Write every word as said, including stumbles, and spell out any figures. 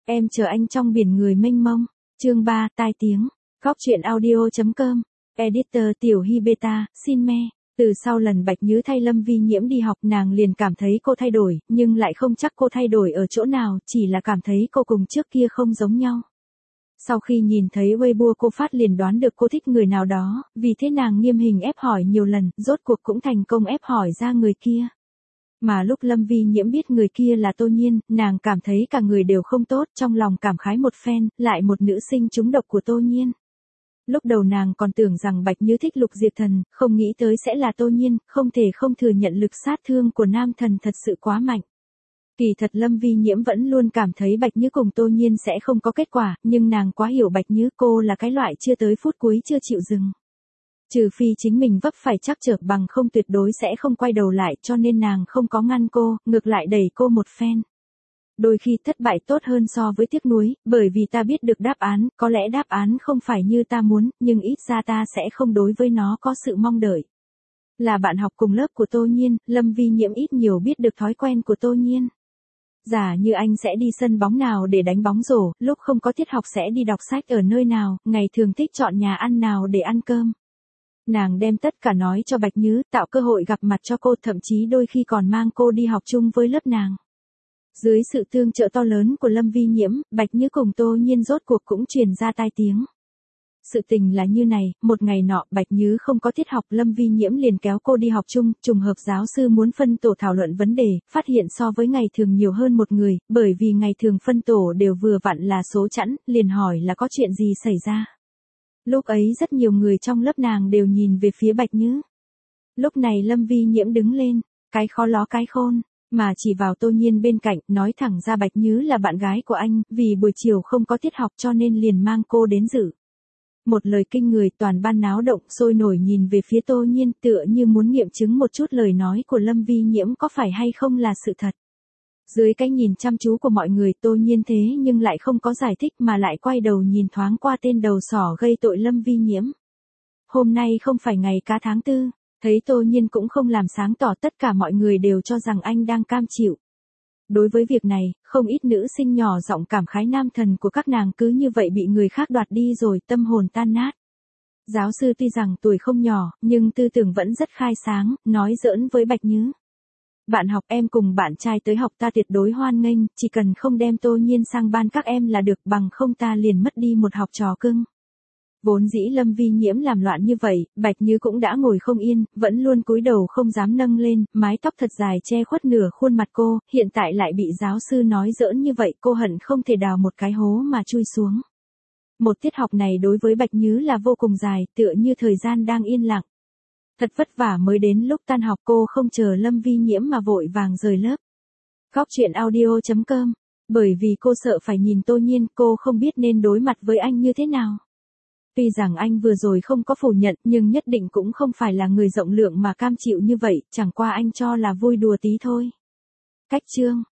Em chờ anh trong biển người mênh mông. Chương ba, tai tiếng. Góc truyện audio.com. Editor Tiểu Hy Beta, xin me. Từ sau lần Bạch Nhứ thay Lâm Vi Nhiễm đi học, nàng liền cảm thấy cô thay đổi, nhưng lại không chắc cô thay đổi ở chỗ nào, chỉ là cảm thấy cô cùng trước kia không giống nhau. Sau khi nhìn thấy Weibo cô phát liền đoán được cô thích người nào đó, vì thế nàng nghiêm hình ép hỏi nhiều lần, rốt cuộc cũng thành công ép hỏi ra người kia. Mà lúc Lâm Vi Nhiễm biết người kia là Tô Nhiên, nàng cảm thấy cả người đều không tốt, trong lòng cảm khái một phen, lại một nữ sinh trúng độc của Tô Nhiên. Lúc đầu nàng còn tưởng rằng Bạch Nhứ thích Lục Diệp Thần, không nghĩ tới sẽ là Tô Nhiên, không thể không thừa nhận lực sát thương của nam thần thật sự quá mạnh. Kỳ thật Lâm Vi Nhiễm vẫn luôn cảm thấy Bạch Nhứ cùng Tô Nhiên sẽ không có kết quả, nhưng nàng quá hiểu Bạch Nhứ, cô là cái loại chưa tới phút cuối chưa chịu dừng. Trừ phi chính mình vấp phải trắc trở, bằng không tuyệt đối sẽ không quay đầu lại, cho nên nàng không có ngăn cô, ngược lại đẩy cô một phen. Đôi khi thất bại tốt hơn so với tiếc nuối, bởi vì ta biết được đáp án, có lẽ đáp án không phải như ta muốn, nhưng ít ra ta sẽ không đối với nó có sự mong đợi. Là bạn học cùng lớp của Tô Nhiên, Lâm Vi Nhiễm ít nhiều biết được thói quen của Tô Nhiên. Giả như anh sẽ đi sân bóng nào để đánh bóng rổ, lúc không có tiết học sẽ đi đọc sách ở nơi nào, ngày thường thích chọn nhà ăn nào để ăn cơm. Nàng đem tất cả nói cho Bạch Nhứ, tạo cơ hội gặp mặt cho cô, thậm chí đôi khi còn mang cô đi học chung với lớp nàng. Dưới sự tương trợ to lớn của Lâm Vi Nhiễm, Bạch Nhứ cùng Tô Nhiên rốt cuộc cũng truyền ra tai tiếng. Sự tình là như này, một ngày nọ, Bạch Nhứ không có tiết học, Lâm Vi Nhiễm liền kéo cô đi học chung, trùng hợp giáo sư muốn phân tổ thảo luận vấn đề, phát hiện so với ngày thường nhiều hơn một người, bởi vì ngày thường phân tổ đều vừa vặn là số chẵn, liền hỏi là có chuyện gì xảy ra. Lúc ấy rất nhiều người trong lớp nàng đều nhìn về phía Bạch Nhứ. Lúc này Lâm Vi Nhiễm đứng lên, cái khó ló cái khôn, mà chỉ vào Tô Nhiên bên cạnh, nói thẳng ra Bạch Nhứ là bạn gái của anh, vì buổi chiều không có tiết học cho nên liền mang cô đến dự. Một lời kinh người, toàn ban náo động, sôi nổi nhìn về phía Tô Nhiên, tựa như muốn nghiệm chứng một chút lời nói của Lâm Vi Nhiễm có phải hay không là sự thật. Dưới cái nhìn chăm chú của mọi người, Tô Nhiên thế nhưng lại không có giải thích mà lại quay đầu nhìn thoáng qua tên đầu sỏ gây tội Lâm Vi Nhiễm. Hôm nay không phải ngày cá tháng tư, thấy Tô Nhiên cũng không làm sáng tỏ, tất cả mọi người đều cho rằng anh đang cam chịu. Đối với việc này, không ít nữ sinh nhỏ giọng cảm khái nam thần của các nàng cứ như vậy bị người khác đoạt đi rồi, tâm hồn tan nát. Giáo sư tuy rằng tuổi không nhỏ, nhưng tư tưởng vẫn rất khai sáng, nói giỡn với Bạch Nhứ. Bạn học em cùng bạn trai tới học ta tuyệt đối hoan nghênh, chỉ cần không đem Tô Nhiên sang ban các em là được, bằng không ta liền mất đi một học trò cưng. Vốn dĩ Lâm Vi Nhiễm làm loạn như vậy, Bạch Nhứ cũng đã ngồi không yên, vẫn luôn cúi đầu không dám nâng lên, mái tóc thật dài che khuất nửa khuôn mặt cô, hiện tại lại bị giáo sư nói giỡn như vậy, cô hận không thể đào một cái hố mà chui xuống. Một tiết học này đối với Bạch Nhứ là vô cùng dài, tựa như thời gian đang yên lặng. Thật vất vả mới đến lúc tan học, cô không chờ Lâm Vi Nhiễm mà vội vàng rời lớp. Góc truyện audio.com. Bởi vì cô sợ phải nhìn Tô Nhiên, cô không biết nên đối mặt với anh như thế nào. Tuy rằng anh vừa rồi không có phủ nhận, nhưng nhất định cũng không phải là người rộng lượng mà cam chịu như vậy, chẳng qua anh cho là vui đùa tí thôi. Cách chương.